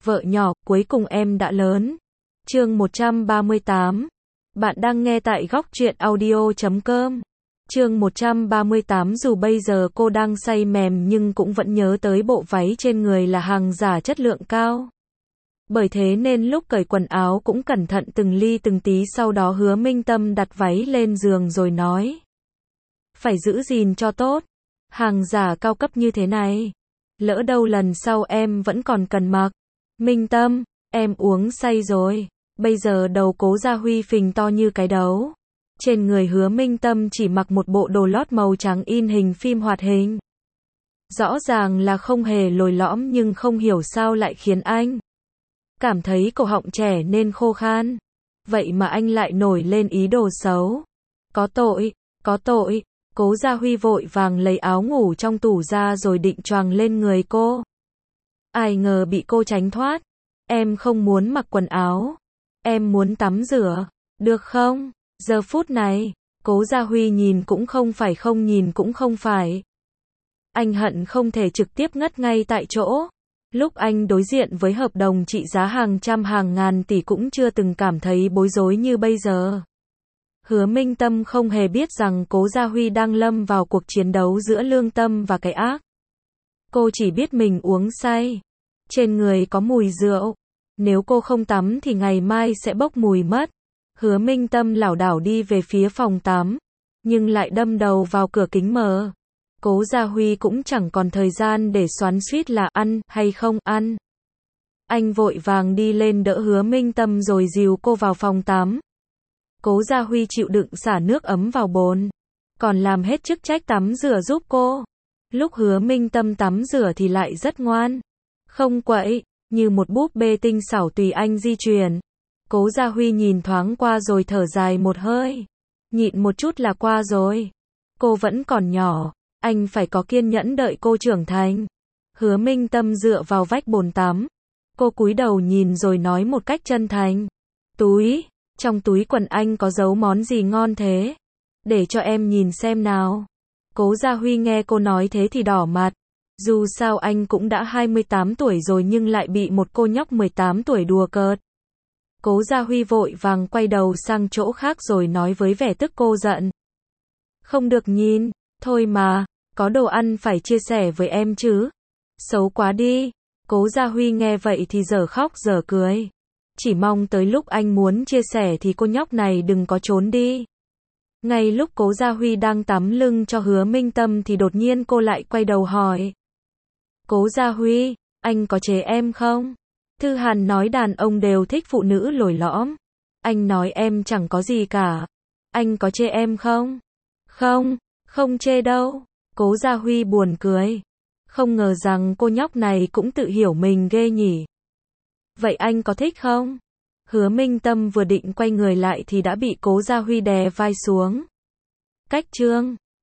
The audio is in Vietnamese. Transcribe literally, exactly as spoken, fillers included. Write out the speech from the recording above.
Vợ nhỏ, cuối cùng em đã lớn. Chương một trăm ba mươi tám. Bạn đang nghe tại góc truyện audio chấm com. Chương một trăm ba mươi tám. Dù bây giờ cô đang say mềm nhưng cũng vẫn nhớ tới bộ váy trên người là hàng giả chất lượng cao. Bởi thế nên lúc cởi quần áo cũng cẩn thận từng ly từng tí, sau đó Hứa Minh Tâm đặt váy lên giường rồi nói. Phải giữ gìn cho tốt. Hàng giả cao cấp như thế này. Lỡ đâu lần sau em vẫn còn cần mặc. Minh Tâm, em uống say rồi. Bây giờ đầu Cố Gia Huy phình to như cái đấu. Trên người Hứa Minh Tâm chỉ mặc một bộ đồ lót màu trắng in hình phim hoạt hình. Rõ ràng là không hề lồi lõm nhưng không hiểu sao lại khiến anh cảm thấy cổ họng trẻ nên khô khan. Vậy mà anh lại nổi lên ý đồ xấu. Có tội, có tội. Cố Gia Huy vội vàng lấy áo ngủ trong tủ ra rồi định choàng lên người cô. Ai ngờ bị cô tránh thoát. Em không muốn mặc quần áo. Em muốn tắm rửa. Được không? Giờ phút này, Cố Gia Huy nhìn cũng không phải, không nhìn cũng không phải. Anh hận không thể trực tiếp ngất ngay tại chỗ. Lúc anh đối diện với hợp đồng trị giá hàng trăm hàng ngàn tỷ cũng chưa từng cảm thấy bối rối như bây giờ. Hứa Minh Tâm không hề biết rằng Cố Gia Huy đang lâm vào cuộc chiến đấu giữa lương tâm và cái ác. Cô chỉ biết mình uống say. Trên người có mùi rượu. Nếu cô không tắm thì ngày mai sẽ bốc mùi mất. Hứa Minh Tâm lảo đảo đi về phía phòng tắm. Nhưng lại đâm đầu vào cửa kính mờ. Cố Gia Huy cũng chẳng còn thời gian để xoắn xuýt là ăn hay không ăn. Anh vội vàng đi lên đỡ Hứa Minh Tâm rồi dìu cô vào phòng tắm. Cố Gia Huy chịu đựng xả nước ấm vào bồn. Còn làm hết chức trách tắm rửa giúp cô. Lúc Hứa Minh Tâm tắm rửa thì lại rất ngoan. Không quậy, như một búp bê tinh xảo tùy anh di chuyển. Cố Gia Huy nhìn thoáng qua rồi thở dài một hơi. Nhịn một chút là qua rồi. Cô vẫn còn nhỏ. Anh phải có kiên nhẫn đợi cô trưởng thành. Hứa Minh Tâm dựa vào vách bồn tắm. Cô cúi đầu nhìn rồi nói một cách chân thành. Túi, trong túi quần anh có giấu món gì ngon thế? Để cho em nhìn xem nào. Cố Gia Huy nghe cô nói thế thì đỏ mặt. Dù sao anh cũng đã hai mươi tám tuổi rồi nhưng lại bị một cô nhóc mười tám tuổi đùa cợt. Cố Gia Huy vội vàng quay đầu sang chỗ khác rồi nói với vẻ tức cô giận. Không được nhìn, thôi mà, có đồ ăn phải chia sẻ với em chứ. Xấu quá đi. Cố Gia Huy nghe vậy thì dở khóc dở cười. Chỉ mong tới lúc anh muốn chia sẻ thì cô nhóc này đừng có trốn đi. Ngay lúc Cố Gia Huy đang tắm lưng cho Hứa Minh Tâm thì đột nhiên cô lại quay đầu hỏi. Cố Gia Huy, anh có chế em không? Thư Hàn nói đàn ông đều thích phụ nữ lồi lõm. Anh nói em chẳng có gì cả. Anh có chê em không? Không, không chê đâu. Cố Gia Huy buồn cười. Không ngờ rằng cô nhóc này cũng tự hiểu mình ghê nhỉ. Vậy anh có thích không? Hứa Minh Tâm vừa định quay người lại thì đã bị Cố Gia Huy đè vai xuống. Cách chương